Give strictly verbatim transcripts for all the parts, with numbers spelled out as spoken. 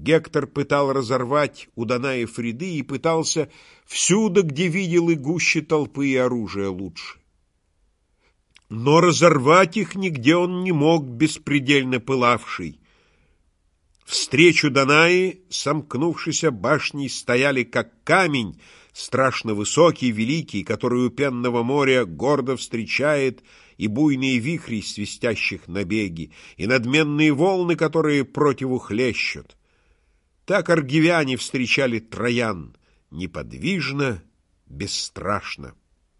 Гектор пытал разорвать у Данаев ряды и пытался всюду, где видел и гуще толпы, и оружие лучше. Но разорвать их нигде он не мог, беспредельно пылавший. Встречу Данаи, сомкнувшися башней, стояли, как камень, страшно высокий, великий, который у пенного моря гордо встречает и буйные вихри, свистящих на беги, и надменные волны, которые противу хлещут. Так аргивяне встречали троян, неподвижно, бесстрашно.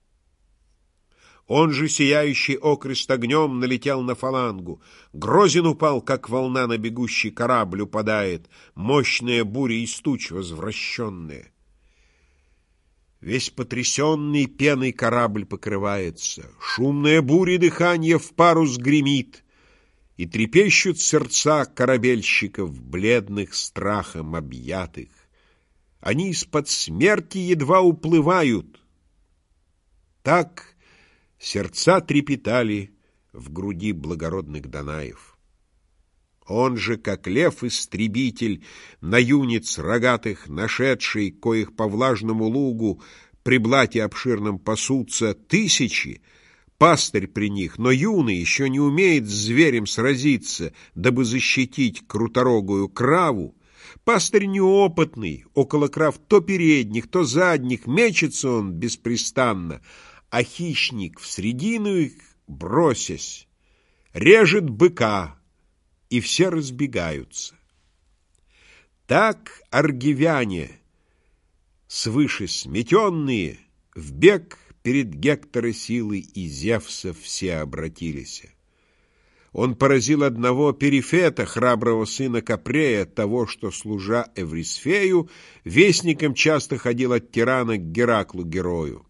Он же, сияющий окрест огнем, налетел на фалангу. Грозен упал, как волна на бегущий корабль упадает, мощная буря из туч возвращенная. Весь потрясенный пеной корабль покрывается, шумная буря дыхания в парус гремит, и трепещут сердца корабельщиков, бледных страхом объятых. Они из-под смерти едва уплывают. Так сердца трепетали в груди благородных Данаев. Он же, как лев-истребитель, на юниц рогатых нашедший, коих по влажному лугу при блате обширном пасутся тысячи, пастырь при них, но юный еще не умеет с зверем сразиться, дабы защитить круторогую краву. Пастырь неопытный, около крав то передних, то задних, мечется он беспрестанно, а хищник в средину их, бросясь, режет быка, и все разбегаются. Так аргивяне, свыше сметенные, в бег перед Гектора силой и Зевса все обратились. Он поразил одного Перифета, храброго сына Капрея, того, что, служа Эврисфею, вестником часто ходил от тирана к Гераклу герою.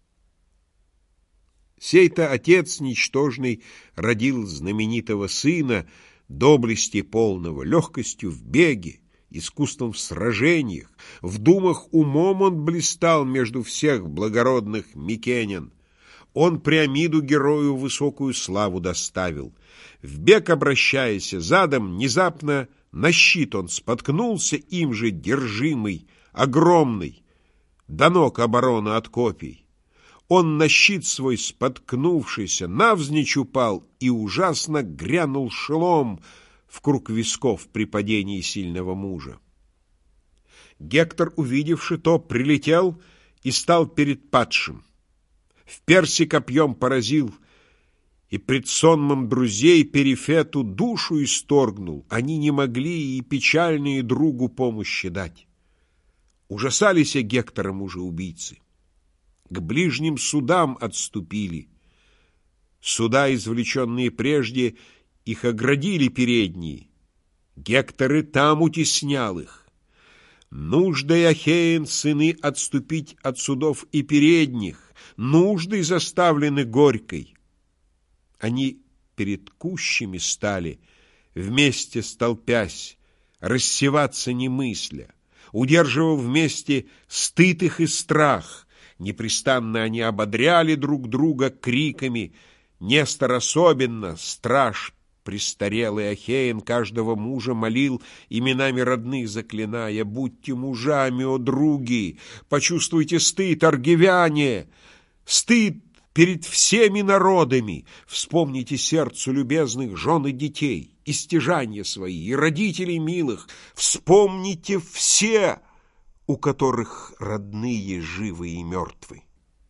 Сей-то отец ничтожный родил знаменитого сына, доблести полного, легкостью в беге, искусством в сражениях, в думах умом он блистал между всех благородных микенян. Он Приамиду герою высокую славу доставил. В бег обращаясь задом, внезапно на щит он споткнулся, им же держимый, огромный, до ног оборона от копий. Он на щит свой споткнувшийся, навзничь упал, и ужасно грянул шелом в круг висков при падении сильного мужа. Гектор, увидевши то, прилетел и стал перед падшим. В перси копьем поразил, и пред сонмом друзей Перифету душу исторгнул. Они не могли и печальные другу помощи дать. Ужасались Гектора мужа-убийцы. К ближним судам отступили. Суда, извлеченные прежде, их оградили передние. Гектор и там утеснял их. Нуждой Ахеен сыны отступить от судов и передних, нуждой заставлены горькой. Они перед кущами стали, вместе столпясь, рассеваться не мысля, удерживая вместе стыд их и страх. Непрестанно они ободряли друг друга криками. Нестор особенно, страж престарелый Ахеен, каждого мужа молил, именами родных заклиная: «Будьте мужами, о други! Почувствуйте стыд, аргивяне! Стыд перед всеми народами! Вспомните сердцу любезных жен и детей, и стяжания свои, и родителей милых! Вспомните все, у которых родные живы и мертвы!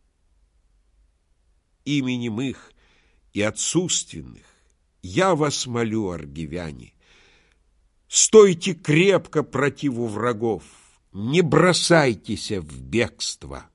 Именем их и отцувственных я вас молю, аргивяне, стойте крепко противу врагов, не бросайтесь в бегство».